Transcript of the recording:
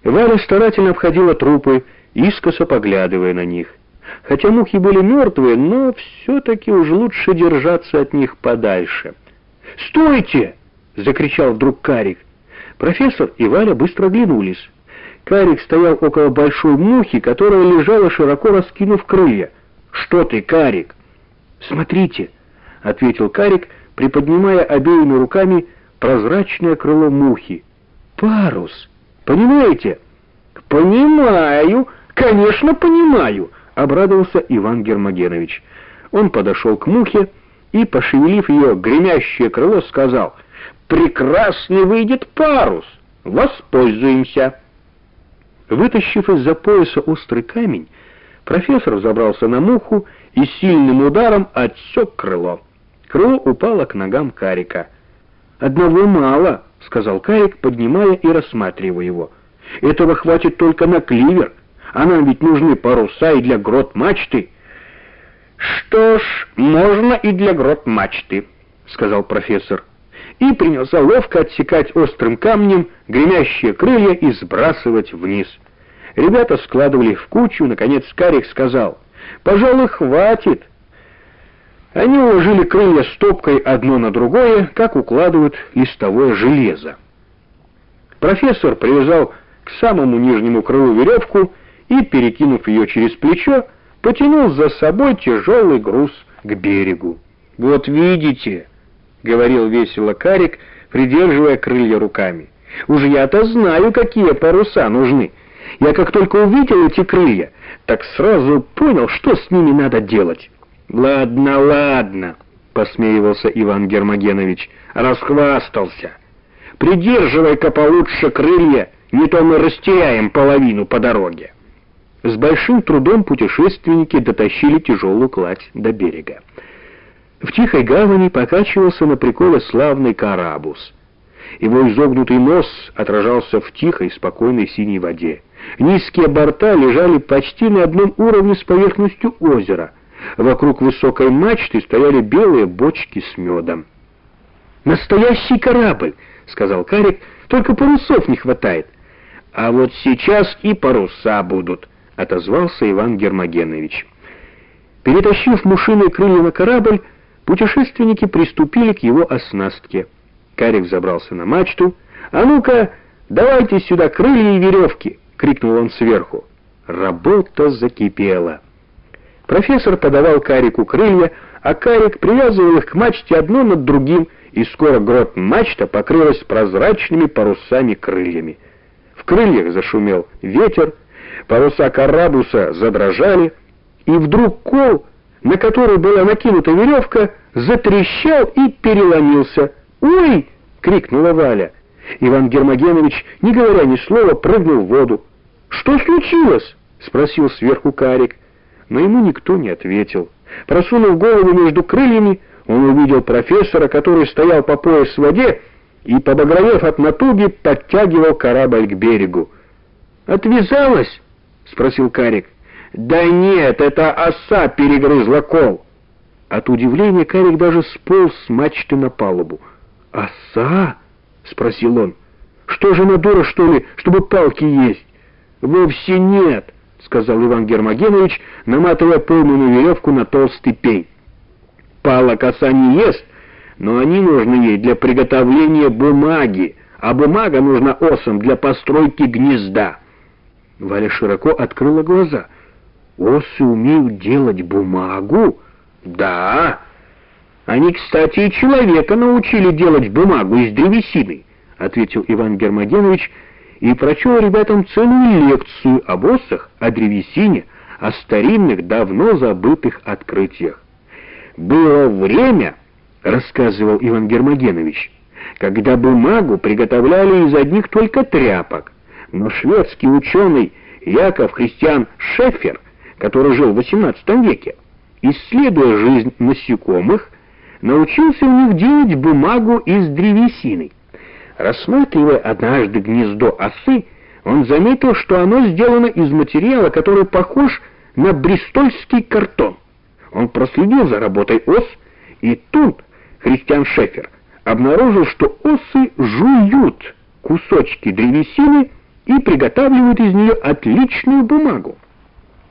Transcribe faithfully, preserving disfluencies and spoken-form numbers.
Валя старательно обходила трупы, искоса поглядывая на них. Хотя мухи были мертвые, но все-таки уж лучше держаться от них подальше. «Стойте!» — закричал вдруг Карик. Профессор и Валя быстро оглянулись. Карик стоял около большой мухи, которая лежала, широко раскинув крылья. «Что ты, Карик?» «Смотрите!» — ответил Карик, приподнимая обеими руками прозрачное крыло мухи. «Парус! Понимаете?» «Понимаю! Конечно, понимаю!» — обрадовался Иван Гермогенович. Он подошел к мухе и, пошевелив ее гремящее крыло, сказал: «Прекрасный выйдет парус! Воспользуемся!» Вытащив из-за пояса острый камень, профессор взобрался на муху и сильным ударом отсек крыло. Крыло упало к ногам Карика. «Одного мало», — сказал Карик, поднимая и рассматривая его. «Этого хватит только на кливер, а нам ведь нужны паруса и для грот-мачты». «Что ж, можно и для грот-мачты», — сказал профессор, и принялся ловко отсекать острым камнем гремящие крылья и сбрасывать вниз. Ребята складывали в кучу, наконец Карик сказал: «Пожалуй, хватит». Они уложили крылья стопкой одно на другое, как укладывают листовое железо. Профессор привязал к самому нижнему крылу веревку и, перекинув ее через плечо, потянул за собой тяжелый груз к берегу. «Вот видите», — говорил весело Карик, придерживая крылья руками, — «уж я-то знаю, какие паруса нужны. Я как только увидел эти крылья, так сразу понял, что с ними надо делать». «Ладно, ладно», — посмеивался Иван Гермогенович, — «расхвастался. Придерживай-ка получше крылья, не то мы растеряем половину по дороге». С большим трудом путешественники дотащили тяжелую кладь до берега. В тихой гавани покачивался на приколе славный карабус. Его изогнутый нос отражался в тихой, спокойной синей воде. Низкие борта лежали почти на одном уровне с поверхностью озера. Вокруг высокой мачты стояли белые бочки с медом. «Настоящий корабль!» — сказал Карик, — «только парусов не хватает». «А вот сейчас и паруса будут», — отозвался Иван Гермогенович. Перетащив мушиные крылья на корабль, путешественники приступили к его оснастке. Карик забрался на мачту. «А ну-ка, давайте сюда крылья и веревки!» — крикнул он сверху. Работа закипела. Профессор подавал Карику крылья, а Карик привязывал их к мачте одно над другим, и скоро грот-мачта покрылась прозрачными парусами-крыльями. В крыльях зашумел ветер, паруса карабуса задрожали, и вдруг кол, на который была накинута веревка, затрещал и переломился. «Ой!» — крикнула Валя. Иван Гермогенович, не говоря ни слова, прыгнул в воду. «Что случилось?» — спросил сверху Карик. Но ему никто не ответил. Просунув голову между крыльями, он увидел профессора, который стоял по пояс в воде и, побагровев от натуги, подтягивал корабль к берегу. «Отвязалась?» — спросил Карик. «Да нет, это оса перегрызла кол». От удивления Карик даже сполз с мачты на палубу. «Оса?» — спросил он. «Что же она, дура, что ли, чтобы палки есть?» «Вовсе нет», — сказал Иван Гермогенович, наматывая пойманную веревку на толстый пень. «Палок оса не ест, но они нужны ей для приготовления бумаги, а бумага нужна осам для постройки гнезда». Валя широко открыла глаза. «Осы умеют делать бумагу?» «Да. Они, кстати, и человека научили делать бумагу из древесины», — ответил Иван Гермогенович и прочел ребятам целую лекцию об осах, о древесине, о старинных, давно забытых открытиях. «Было время, — рассказывал Иван Гермогенович, — когда бумагу приготовляли из одних только тряпок, но шведский ученый Яков Христиан Шеффер, который жил в восемнадцатом веке, исследуя жизнь насекомых, научился у них делать бумагу из древесины. Рассматривая однажды гнездо осы, он заметил, что оно сделано из материала, который похож на бристольский картон. Он проследил за работой ос, и тут Христиан Шеффер обнаружил, что осы жуют кусочки древесины и приготавливают из нее отличную бумагу.